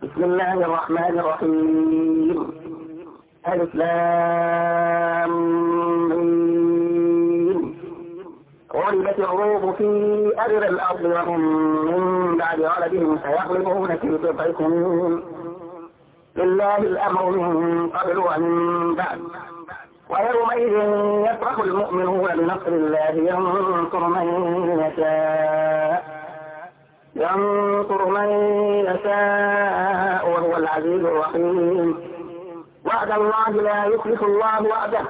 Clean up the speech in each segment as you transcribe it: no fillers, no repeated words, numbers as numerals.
بسم الله الرحمن الرحيم. ألف لام ميم. غلبت الروم في أدنى الأرض وهم من بعد غلبهم سيغلبون في بضع سنين. لله الأمر من قبل ومن بعد. ويومئذ يفرح المؤمنون بنصر الله ينصر من يشاء وهو العزيز الرحيم. وعد الله لا يخلف الله وعده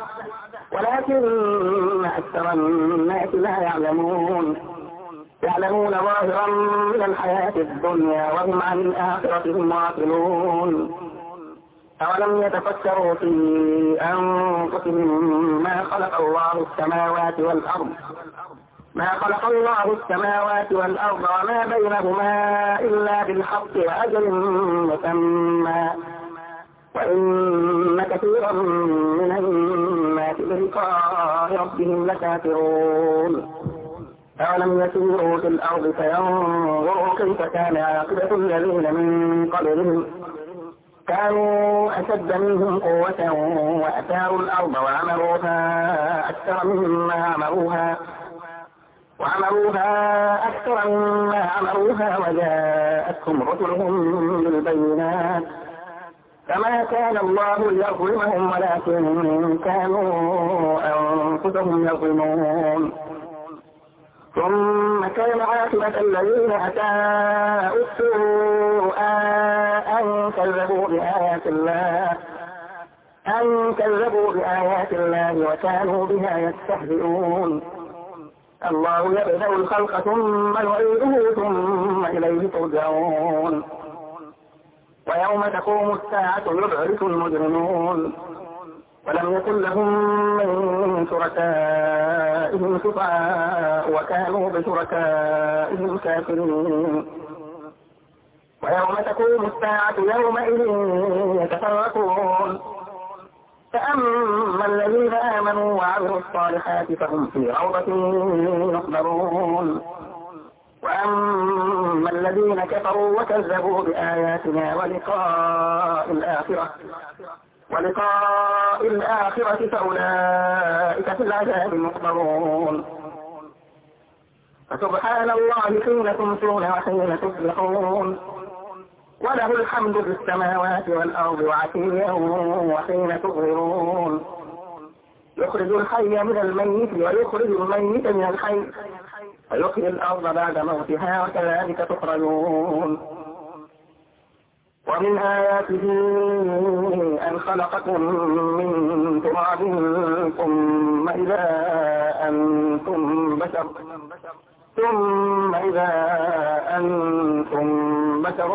ولكن أكثر الناس لا يعلمون ظاهرا من الحياة الدنيا وهم عن الآخرة هم غافلون. أولم يتفكروا في أنفسهم ما خلق الله السماوات والأرض وما بينهما إلا بالحق وأجل مسمى وإن كثيرا من الناس بلقاء ربهم لكافرون. أولم يسيروا في الأرض فينظروا كيف كان عاقبة الذين من قبلهم كانوا أشد منهم قوة وأثاروا الأرض وعمروها أكثر مما عمروها وجاءتهم رسلهم بالبينات فما كان الله ليظلمهم ولكن كانوا أنفسهم يظلمون. ثم كان عاقبة الذين أساءوا السوء أن كذبوا بآيات الله وكانوا بها يستهزئون. الله يبدأ الخلق ثم يعيده ثم إليه ترجعون. ويوم تقوم الساعة يبعث المجرمون ولم يكن لهم من شركائهم شفعاء وكانوا بشركائهم كافرين. ويوم تقوم الساعة يومئذ يتفرقون فأما الذين آمنوا وعملوا الصالحات فهم في روضة يحبرون وأما الذين كفروا وكذبوا بآياتنا ولقاء الآخرة فأولئك في العذاب محضرون. فسبحان الله حين تمسون وحين تصبحون وله الحمد في السماوات والأرض وعشيا وحين تظهرون. يخرج الحي من الميت ويخرج الميت من الحي ويحيي الأرض بعد موتها وكذلك تخرجون. ومن آياته أن خلقكم من تراب ثم إذا أنتم بشر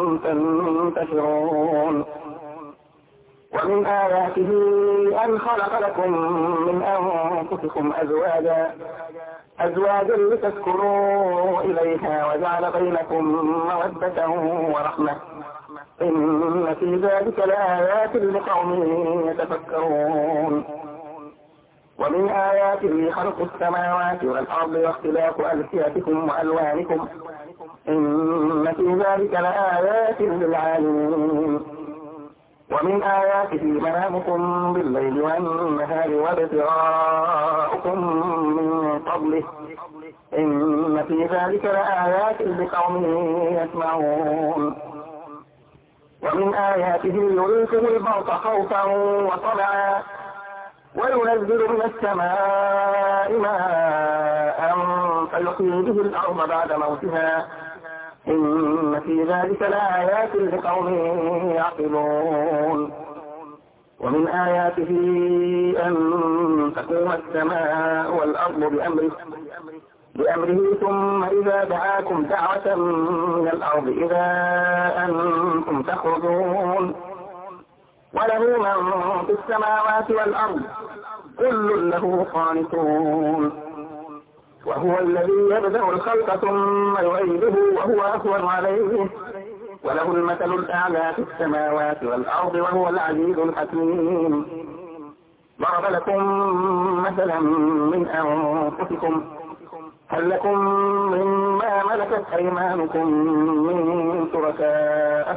تنتشرون. ومن آياته أن خلق لكم من أنفسكم أزواجا لتسكنوا إليها وجعل بينكم مودة ورحمة إن في ذلك لآيات لقوم يتفكرون. ومن آياته خلق السماوات والأرض واختلاف ألسنتكم وألوانكم إن في ذلك لآيات للعالمين. ومن آياته منامكم بالليل والنهار وابتغاؤكم من فضله إن في ذلك لآيات لقوم يسمعون. ومن آياته يريكم البرق خوفا وطمعا وينزل من السماء ماء فيحيي به الأرض بعد موتها إن في ذلك لآيات لقوم يعقلون. ومن آياته أن تقوم السماء والأرض بأمره ثم إذا دعاكم دعوة من الأرض إذا أنتم تخرجون. وله من في السماوات والأرض كل له قانتون. وهو الذي يبدأ الخلق ثم يعيده وهو أهون عليه وله المثل الأعلى في السماوات والأرض وهو العزيز الحكيم. ضرب لكم مثلا من أنفسكم هل لكم مما ملكت أيمانكم من شركاء الشركاء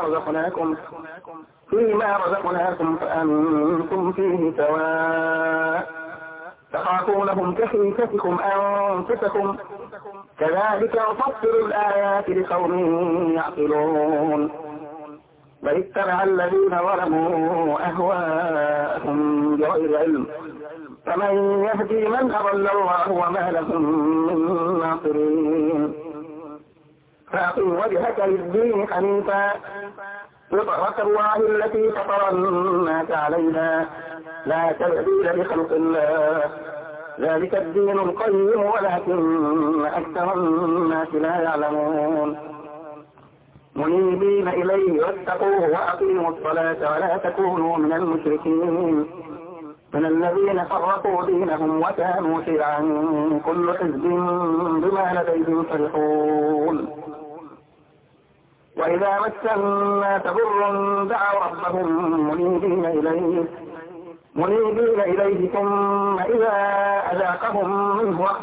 فيما رزقناكم فأنتم فيه سواء تخافونهم كخيفتكم أنفسكم كذلك نفصل الآيات لقوم يعقلون بل اتبع الذين ظلموا أهواءهم بغير علم فمن يهدي من أضل الله وما لهم من ناصرين فأقم وجهك للدين حنيفا فطرة الله التي فطر الناس عليها لا تبديل لخلق الله ذلك الدين القيم ولكن أكثر الناس لا يعلمون منيبين إليه واتقوه وأقيموا الصلاة ولا تكونوا من المشركين من الذين فرقوا دينهم وكانوا شيعا كل حزب بما لديهم فرحون وإذا مس الناس ضر دعوا ربهم منيبين إليه ثم إذا أذاقهم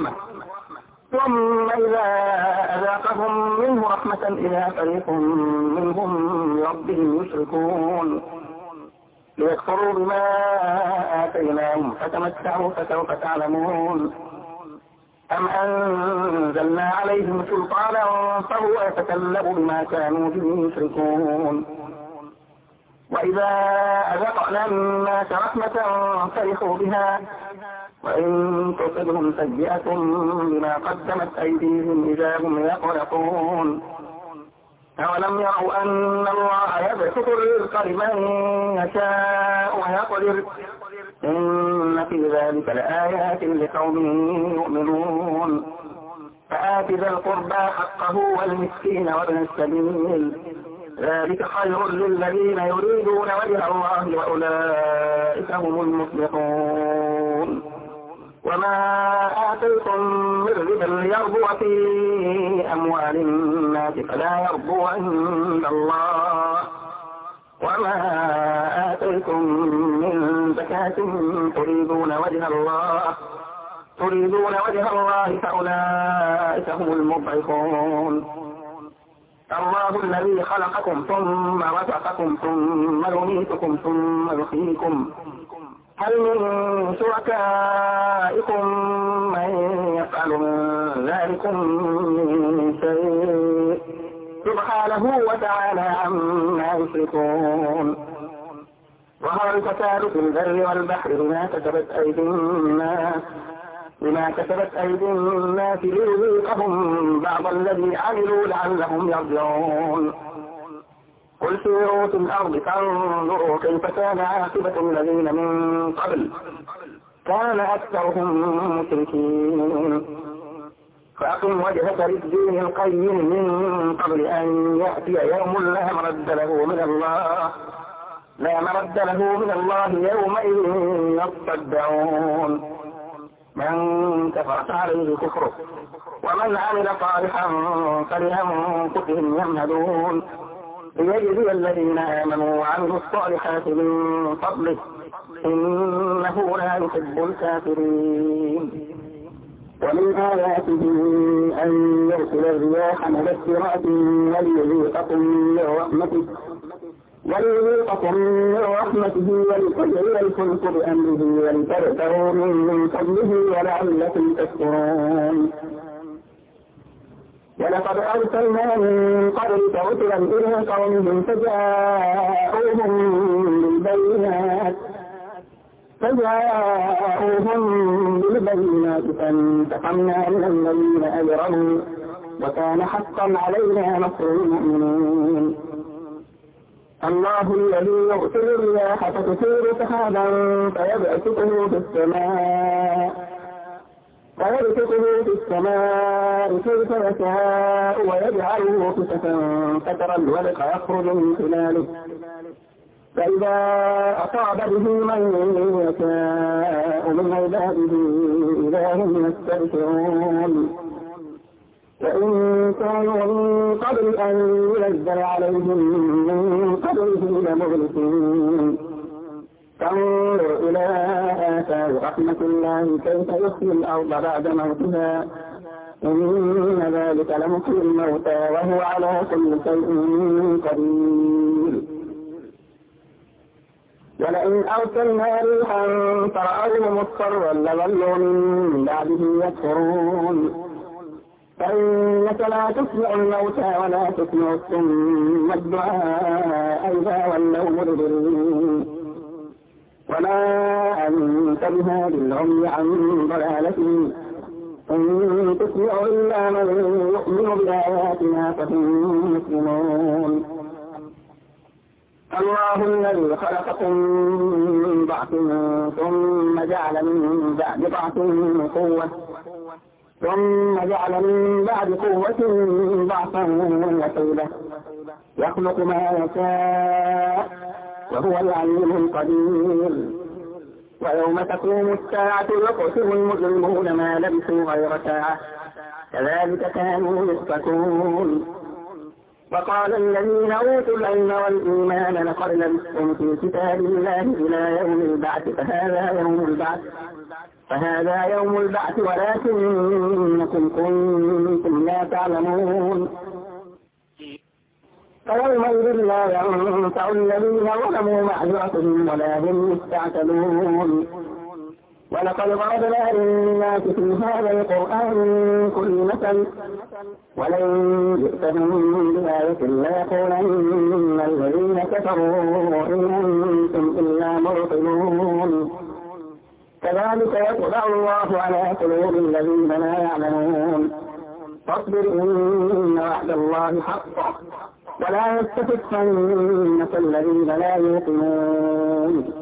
منه رحمة إذا فريق منهم بربهم يشركون ليكفروا بما آتيناهم فتمتعوا فسوف تعلمون أم أنزلنا عليهم سلطانا فهو يتكلم بما كانوا به يشركون وإذا أذقنا الناس رحمة فرحوا بها وإن تصبهم سيئة بما قدمت أيديهم إذا هم يقلقون أولم يروا أن الله يبسط الرزق لمن يشاء ويقدر إن في ذلك لآيات لقوم يؤمنون فآت ذا القربى حقه والمسكين وابن السبيل ذلك خير للذين يريدون وجه الله وأولئك هم المفلحون وما آتيتم من ربا ليربو في أموال الناس فلا يربو عند الله وما آتيتم من زكاة تريدون وجه الله فأولئك هم المضعفون الله الذي خلقكم ثم رزقكم ثم يميتكم ثم يحييكم هل من شركائكم من يفعل من ذلكم من شيء سبحانه وتعالى عما يشركون ظهر الفساد في البر والبحر بما كسبت أيدي الناس ليذيقهم بعض الذي عملوا لعلهم يرجعون قل سيروا في الأرض فانظروا كيف كان عاقبة الذين من قبل كان أكثرهم مشركين فأقم وجهك للدين القيم من قبل أن يأتي يوم لا مرد له من الله يومئذ يصدعون من كفر فعليه كفره ومن عمل صالحا فلأنفسهم يمهدون ليجزي الذين آمنوا وعملوا الصالحات من فضله إنه لا يحب الكافرين ومن آياته أن يرسل الرياح مبشرات وليذيقكم من رحمته ولتجري الفلك بأمره ولتبتغوا من فضله ولعلكم تشكرون ولقد أرسلنا من قبلك رسلا إلى قومهم فجاءوهم بالبينات فانتقمنا من الذين أجرموا وكان حقا علينا نصر المؤمنين الله الذي يرسل الرياح فتثير سحابا فيبسطه في السماء كيف يشاء ويجعله كسفا فترى الودق يخرج من خلاله فإذا أصاب به من يشاء من عباده إذا هم يستبشرون وإن كانوا من قبل أن ينزل عليهم من قبله لمبلسين فانظر إلى آثار رحمة الله كيف يحيي الأرض بعد موتها إن ذلك لمحيي الموتى وهو على كل شيء قدير. ولئن أرسلنا ريحا فرأوه مصفرا لظلوا من بعده يكفرون فإنك لا تسمع الموتى ولا تسمع الصم الدعاء إذا ولوا مدبرين وما أنت بهادي العمي عن ضلالتهم إن تسمع إلا من يؤمن بآياتنا فهم مسلمون. الله الذي خلقكم من ضعف ثم جعل من بعد ضعف قوة ثم جعل من بعد قوة ضعفا وشيبة يخلق ما يشاء وهو العليم القدير. ويوم تقوم الساعة يقسم المجرمون ما لبثوا غير ساعة كذلك كانوا يؤفكون. وقال الذين أوتوا العلم والإيمان لقد لبثتم في كتاب الله إلى يوم البعث فهذا يوم البعث ولكنكم كنتم لا تعلمون. فيومئذ لا ينفع الذين ظلموا معذرتهم ولا هم يستعتبون. ولقد ضربنا للناس في هذا القرآن كل مثل ولئن جئتهم بآية ليقولن الذين كفروا إن أنتم إلا مبطلون. كذلك يطبع الله على قلوب الذين لا يعلمون. فاصبر إن وعد الله حق ولا يستخفنك الذين لا يوقنون.